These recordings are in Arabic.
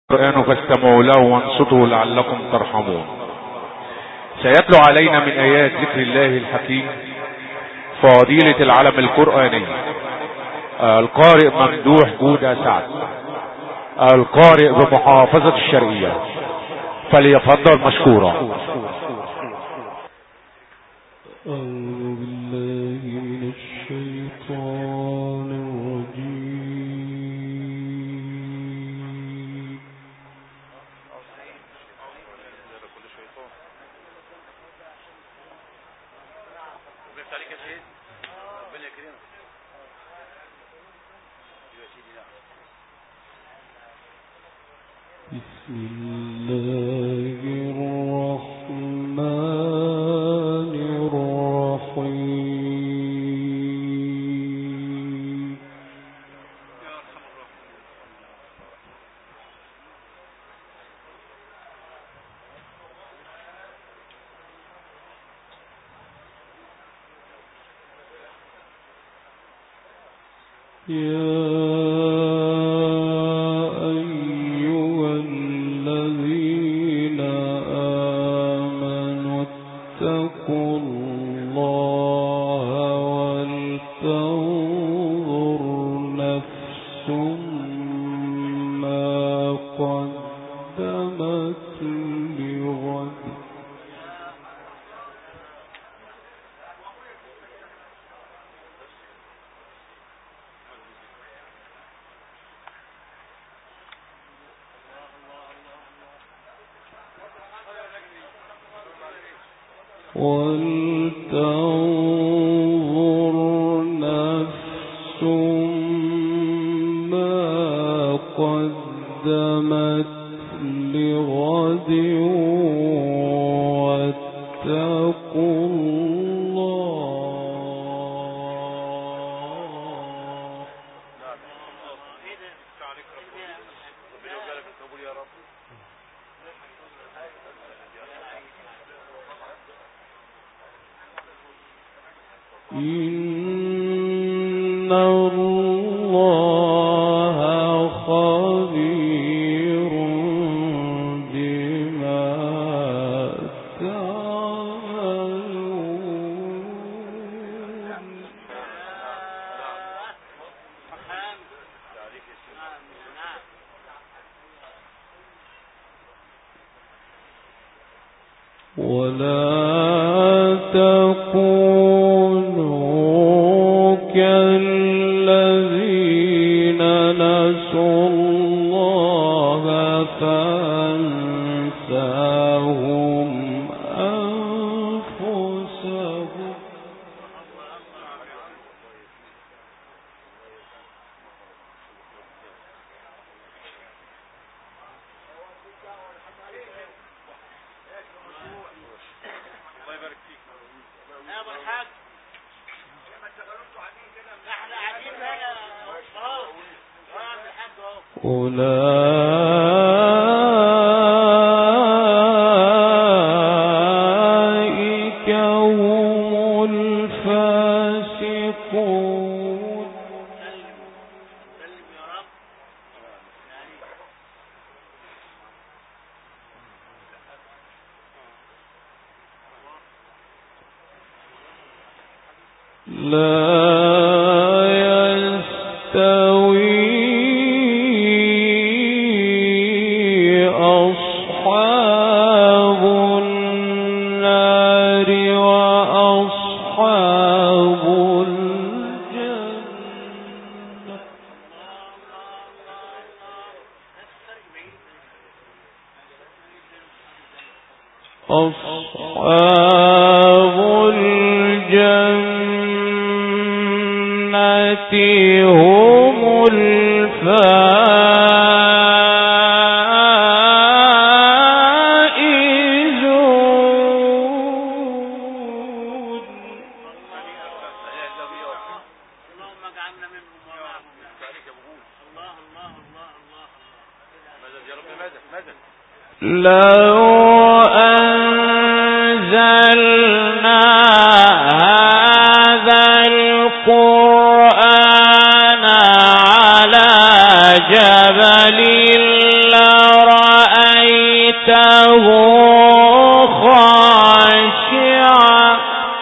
القرآن فاستمعوا له وانصتوا لعلكم ترحمون. سيتلو علينا من آيات ذكر الله الحكيم فضيلة العلم القرآني القارئ ممدوح جودة سعد، القارئ بمحافظة الشرقية، فليفضل مشكورا. لو أنزلنا هذا القرآن على جبل لرأيته خاشعا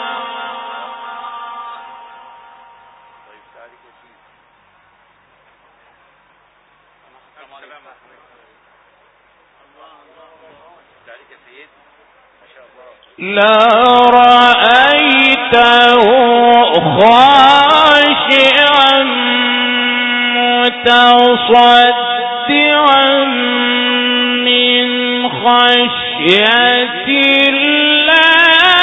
لا رأيته خاشعا متصدعا من خشية الله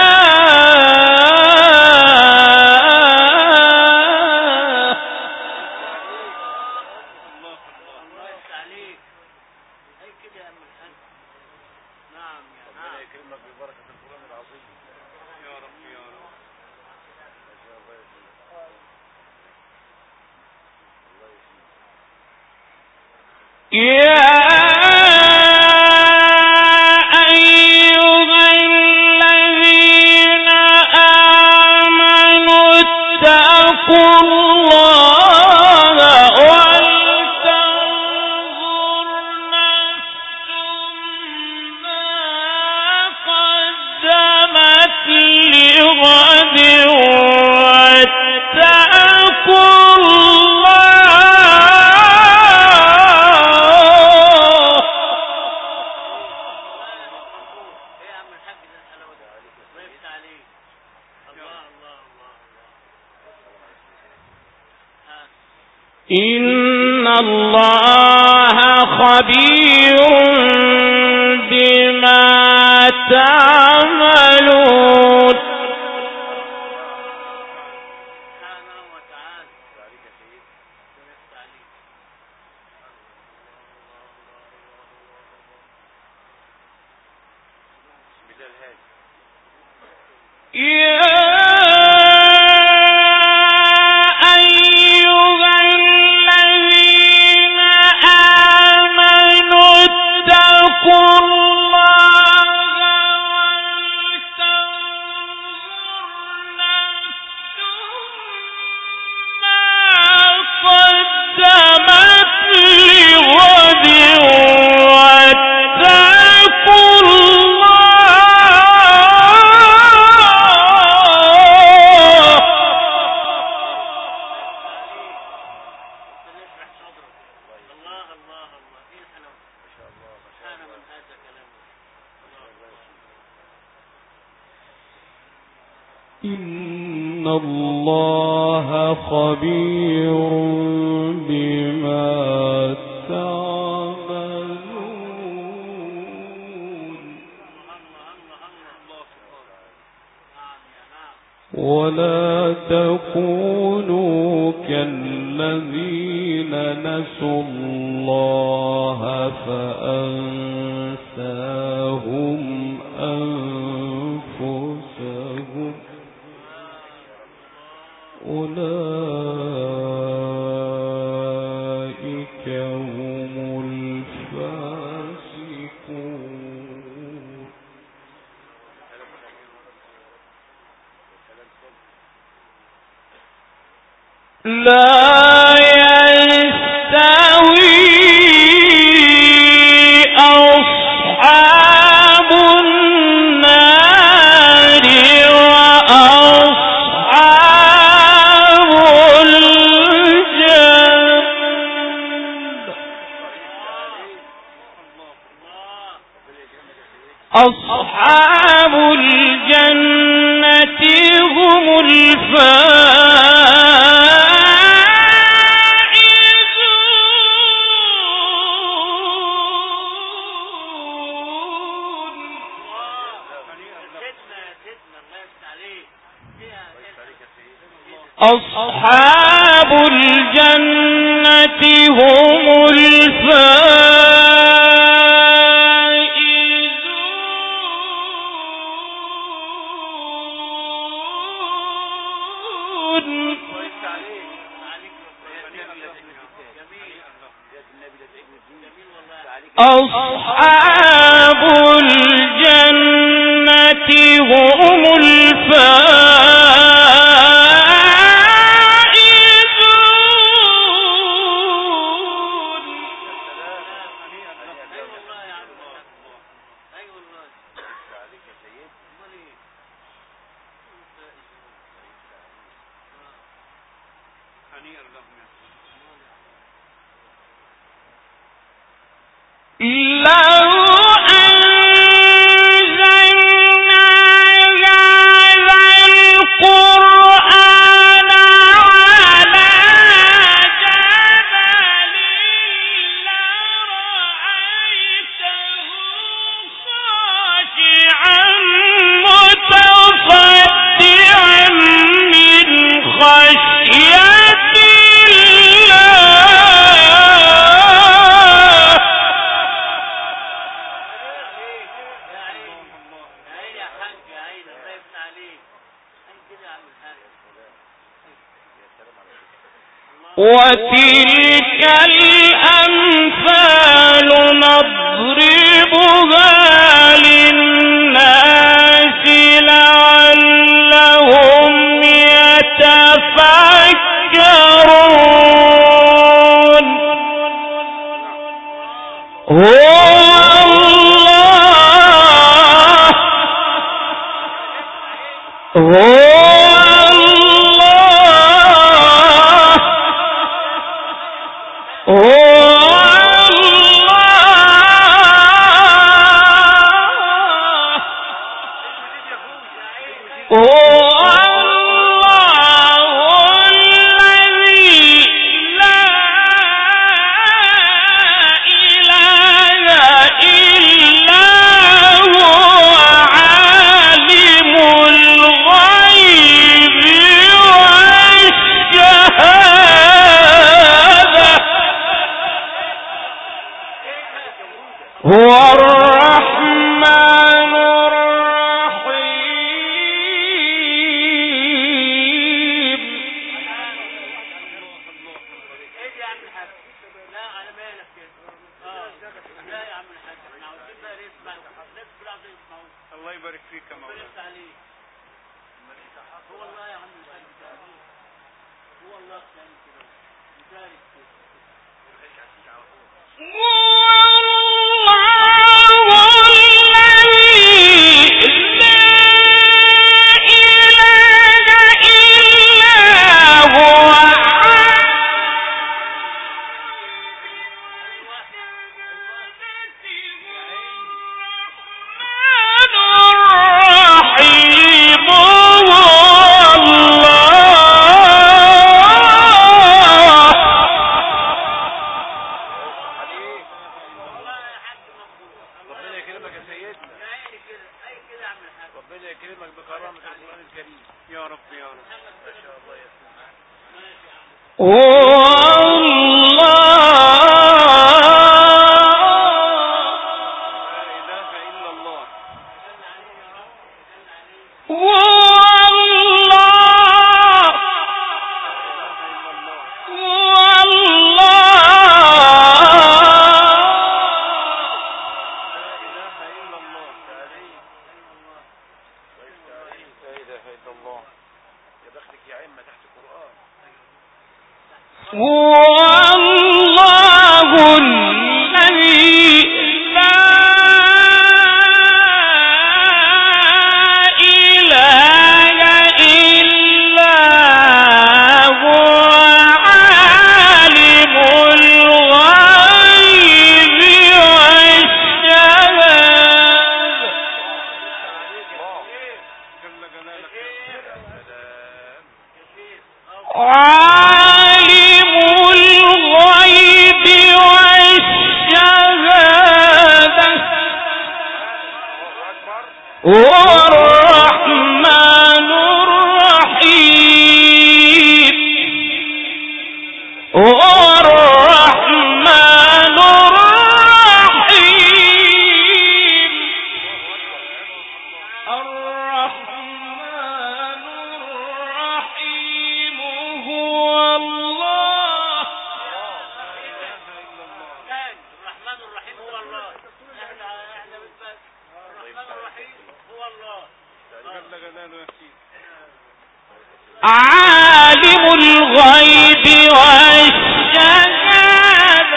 إن الله خبير بما تعملون إن الله خبير بما تعملون ولا تكونوا كالذين نسوا الله فأنساهم أنفسهم أولئك هم الفاسقون لا يستوي أصحاب النار وأصحاب الجنة أصحاب الجنة هم أصحاب الجنة هم الفائزون أصحاب الجنة هم الفائزون وتلك الأمثال نضربها للناس لعلهم يتفكرون. عالم الغيب والشهادة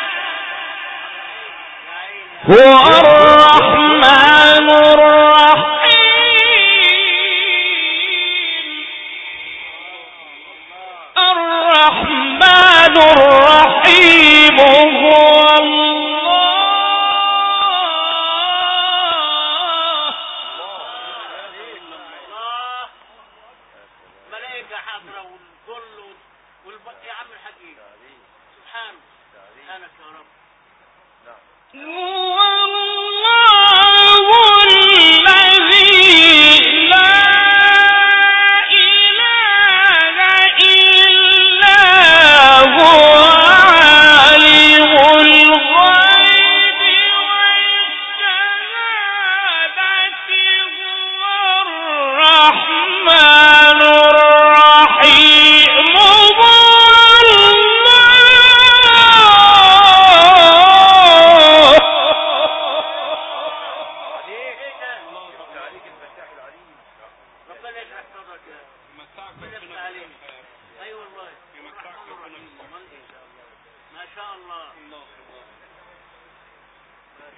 هو الرحمن الرحيم. الرحمن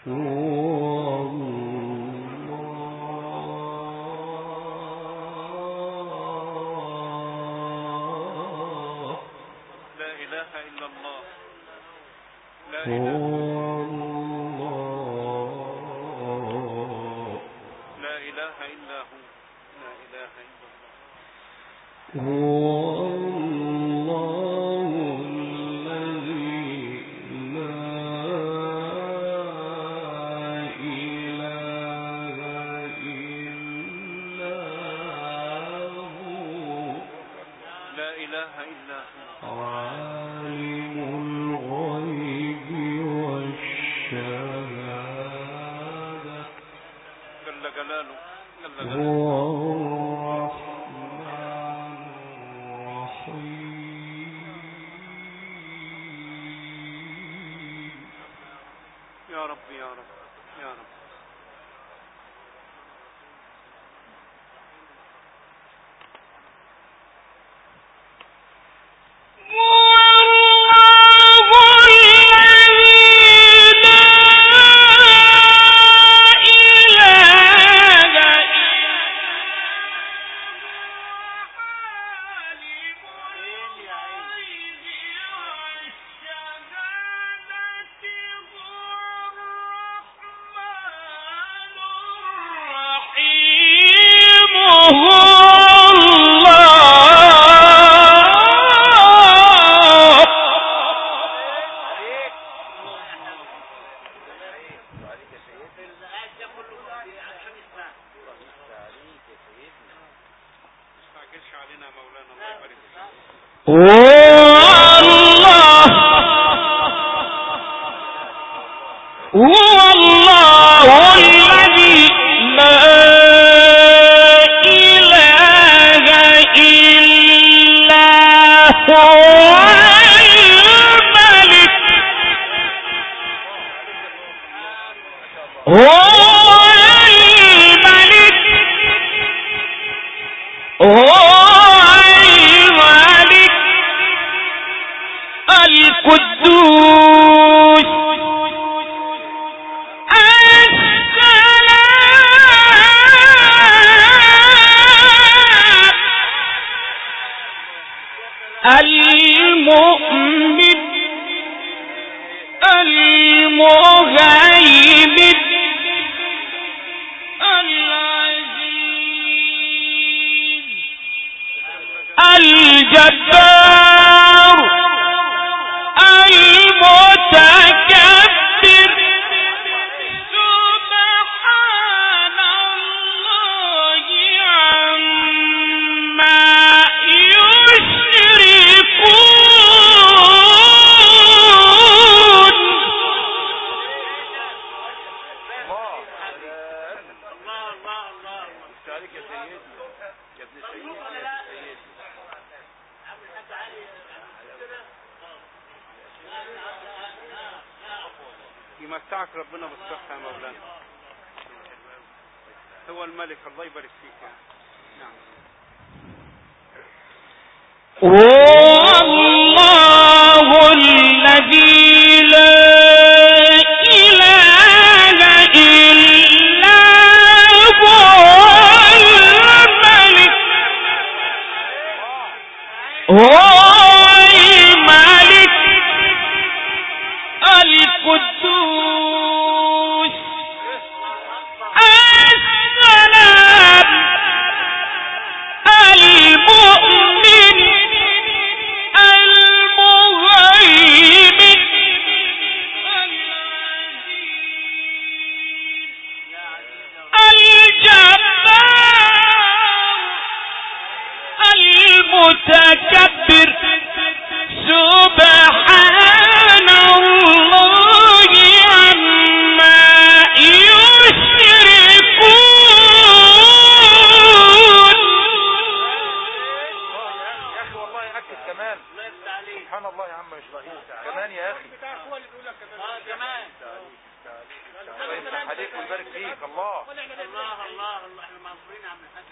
يمتعك ربنا بالصحة يا مولانا. هو الملك، الله يبارك فيك. نعم. والله الذي لا إله إلا هو الملك، هو الملك القدوس السلام المؤمن المهيمن الجبار المتكبر سبحان الله عما يشركون. يا اخي والله يأكد كمان. سبحان الله يا عم يشركون كمان يا اخي. كمان الله يفتح عليك ويبارك فيك. الله الله الله الله احنا معصورين يا عم الحاج.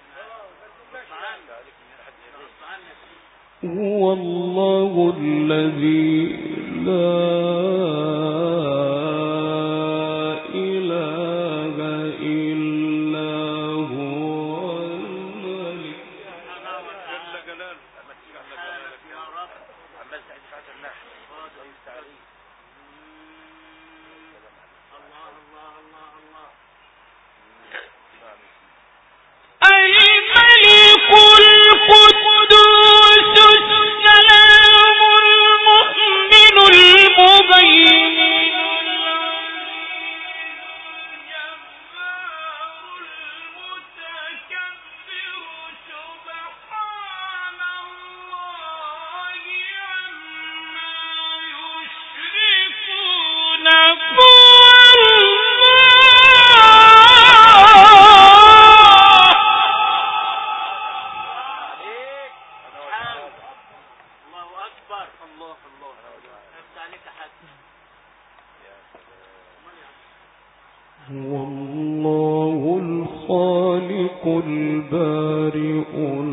هو الله الذي لا هو الله الخالق البارئ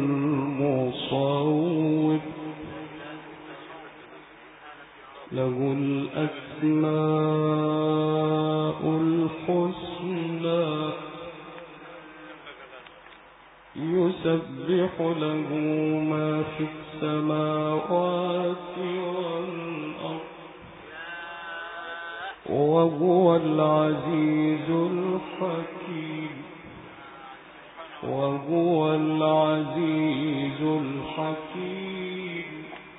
المصور له الأسماء الحسنى يسبح له ما في السماوات والأرض وهو العزيز الحكيم وهو العزيز الحكيم.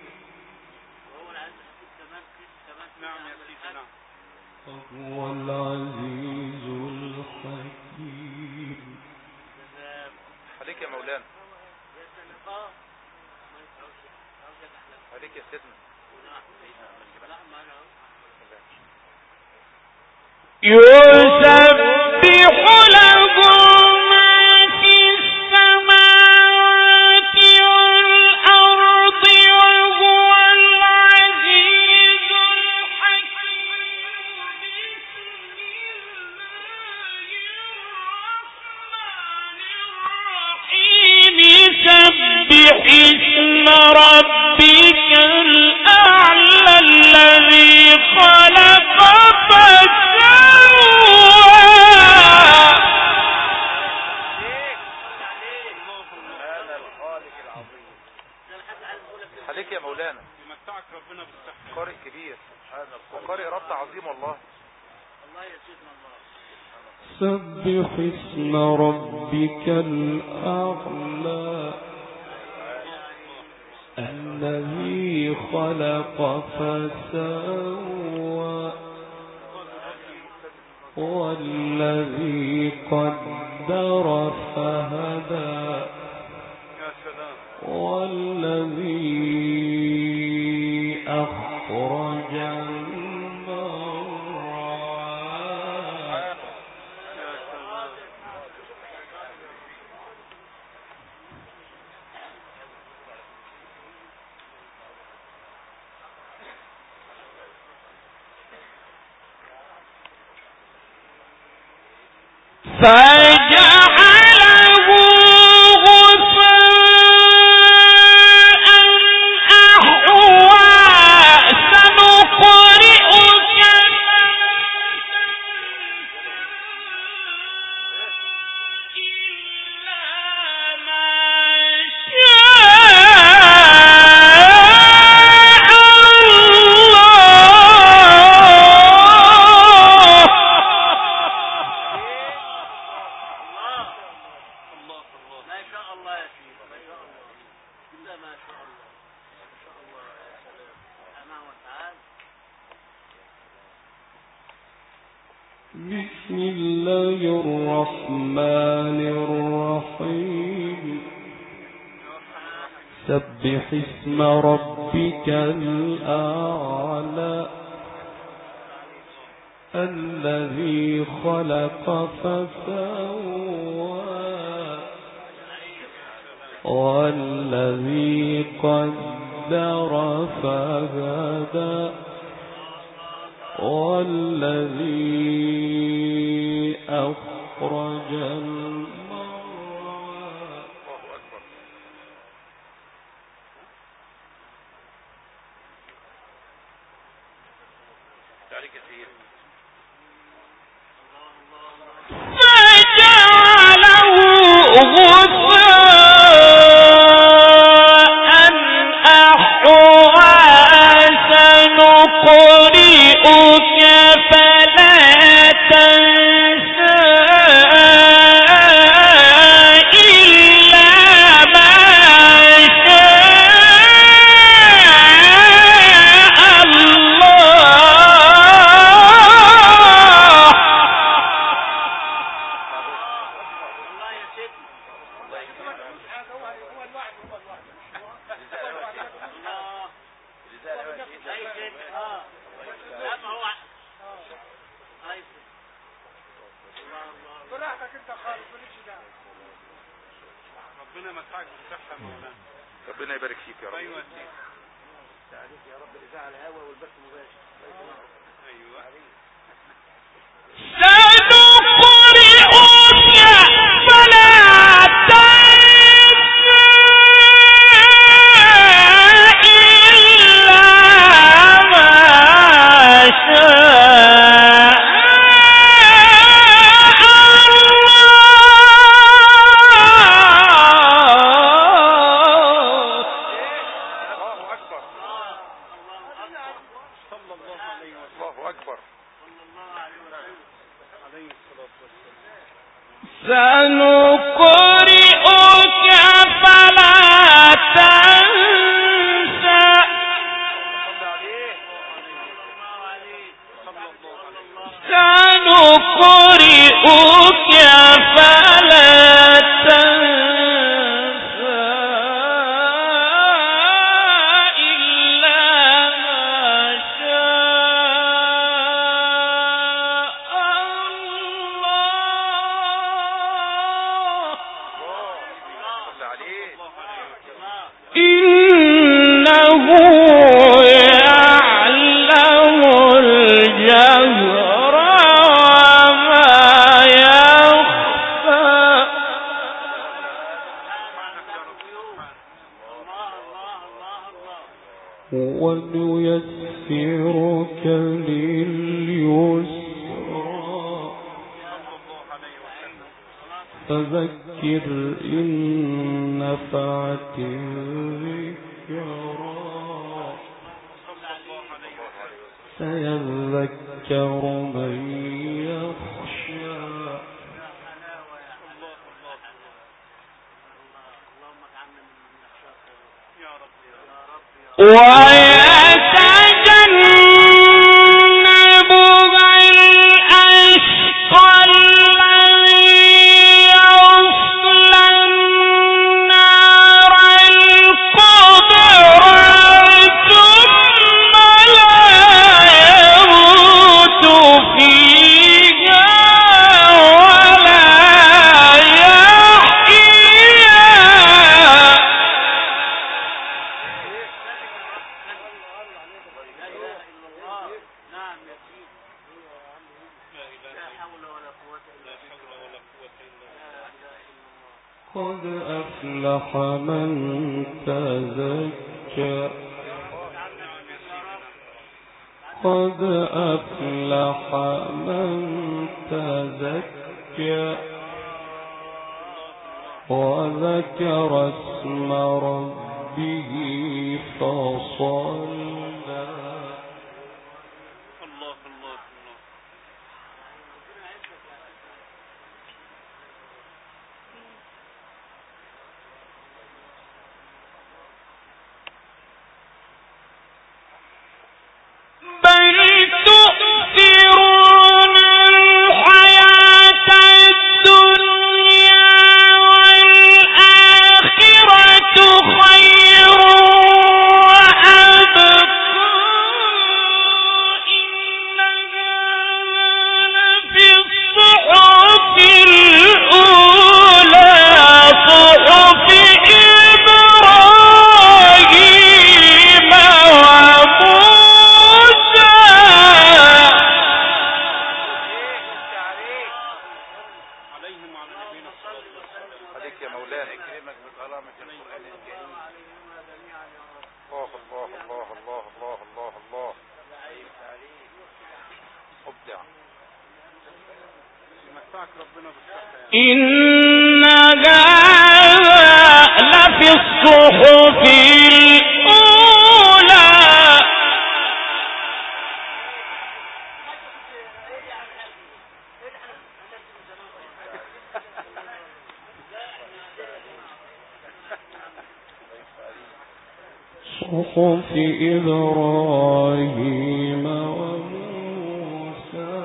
وهو العزيز الحكيم. عليك يا مولانا، عليك يا سيدنا. يسبح له ما في السماوات والأرض وهو العزيز الحكيم. سبح اسم ربك الأعلى الذي خلق عليك يا مولانا، يمتعك ربنا بالصحة. قارئ كبير وقارئ رب عظيم والله. الله يا سيدنا الله. سبح اسم ربك الأعلى الذي خلق فسوى والذي قدر فهدى والذي أخرج المرعى فجعله غثاء أحوى سنقرئك إلا ما شاء بسم الله الرحمن الرحيم. سبح اسم ربك الأعلى الذي خلق فسوى والذي قدر فهدى والذي أخرج المرعى. فجعله غثاء أحوى سنقرئك فلا تنسى إلا ما شاء الله. ربنا متعك بالصحة مولانا. ربنا يبارك فيك يا رب. ايوه سيدي. عليك يا رب الإذاعة على الهواء والبث مباشر. ايوه. سنقرئك سنقرئك فلا تنسى سنقرئك فلا تنسى إلا ما شاء الله إنه يعلم الجهر ونيسرك لليسرى فذكر إن نفعت الذكرى سيذكر من يخشى ويتجنبها الأشقى الذي يصلى النار الكبرى ثم لا يموت فيها ولا يحيا قد أفلح من تزكى قد أفلح من تزكى وذكر اسم ربه فصلى بل تؤثرون الحياة الدنيا والآخرة خير وأبقى إن هذا لفي الصحف الأولى صحف إبراهيم وموسى عليك يا مولانا يكرمك بكرامة القرآن الكريم. الله الله الله الله الله الله الله أبدع يمتعك ربنا بالصحة. إن هذا لفي الصحف الأولى صحف إبراهيم وموسى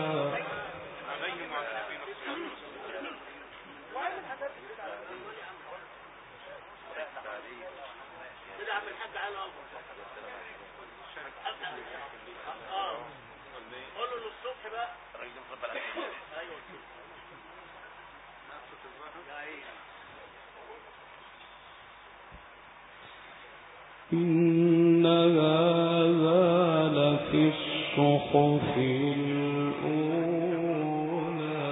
إن هذا لفي الصحف الأولى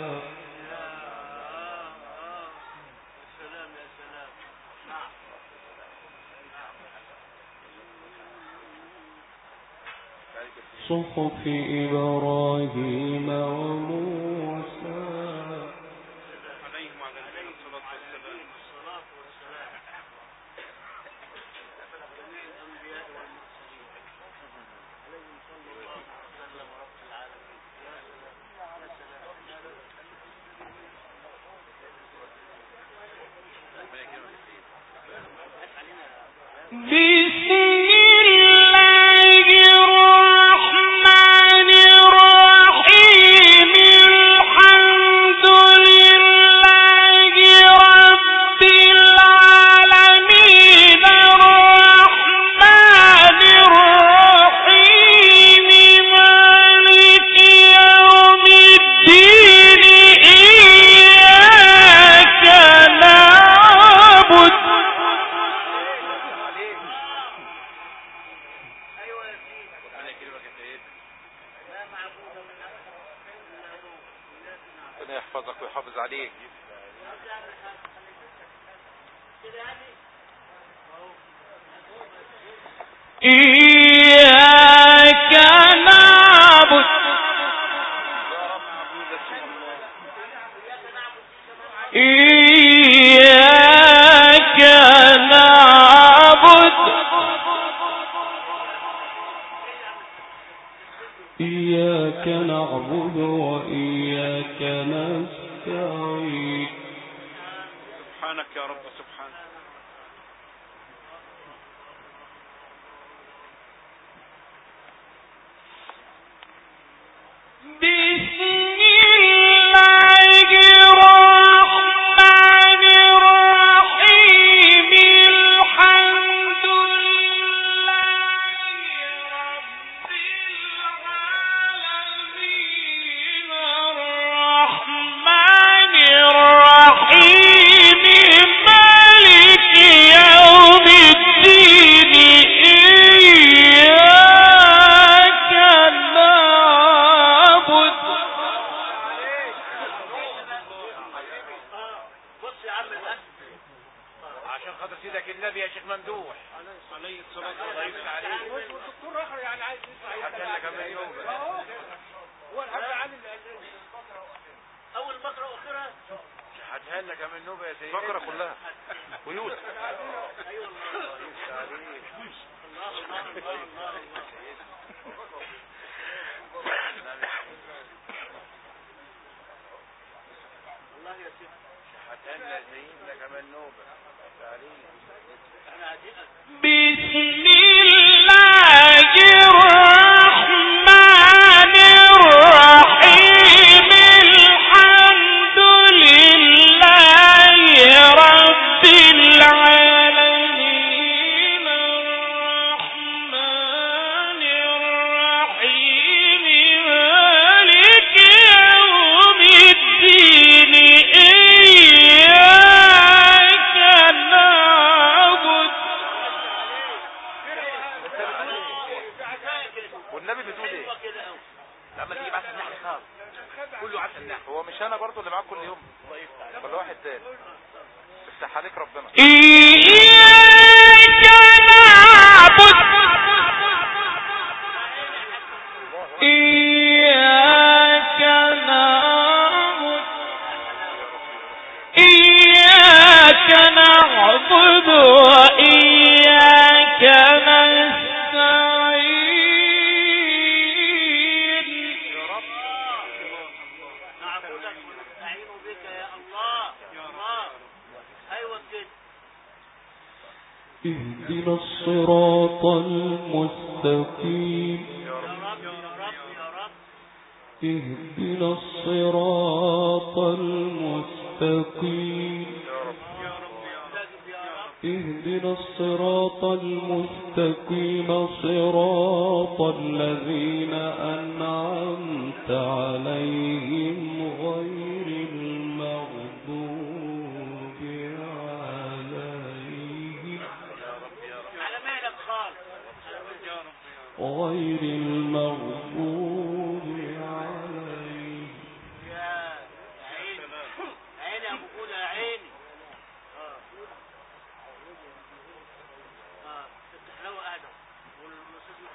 صحف إبراهيم وموسى يحفظك ويحافظ عليك. إياك نعبد إياك نعبد إياك نعبد وإياك نستعين. سبحانك يا رب سبحانك. عشان خاطر سيدك النبي يا شيخ ممدوح عليه الصلاة والسلام. والدكتور اخر يعني عايز يسمع حتى لك كمان يوم هو الحاج علي اول بقره واخرها هاتها لنا كمان نوبه يا سيدي بقره كلها ويوسف. ايوه الله يفتح عليك. الله الله الله الله يا سيدي هاتها لنا سيدنا كمان نوبه. بسم الله الرحمن الرحيم الحمد لله رب العالمين الرحمن الرحيم مالك يوم الدين والنبي بتقول ايه؟ لما تيجي بعت النحل خالص كله عسل النحل. هو مش انا برضو اللي معاك كل يوم ولا واحد تاني؟ افتح عليك ربنا. إياك نعبد إياك نعبد إياك نعبد وإياك نستعين. يا رب نعبدك ونستعين بك يا الله يا الله. ايوه كده. اهدنا الصراط المستقيم. يا رب يا رب يا رب. اهدنا الصراط المستقيم. يا رب يا رب يا رب. اهدنا الصراط المستقيم صراط الذين أنعمت عليهم غير المغضوب عليهم على مهلك خالص يا رب غير المغضوب عليهم. يا عيني عيني يا ابو فوده يا عيني. الحلاوه ادم والاستاذ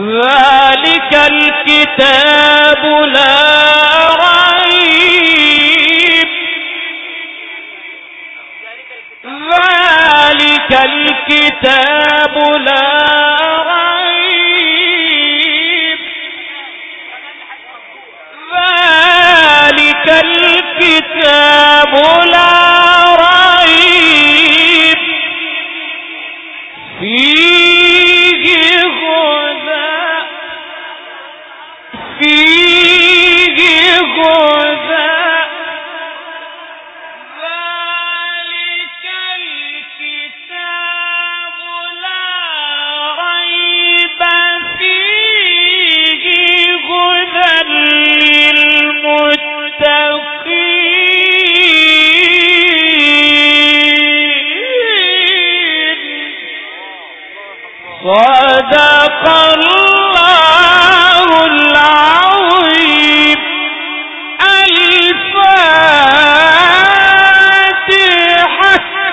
ذلك الكتاب لا ريب ذلك الكتاب لا ريب ذلك الكتاب لا ريب فيه هدى ذلك الكتاب لا ريب فيه هدى للمتقين صدق الله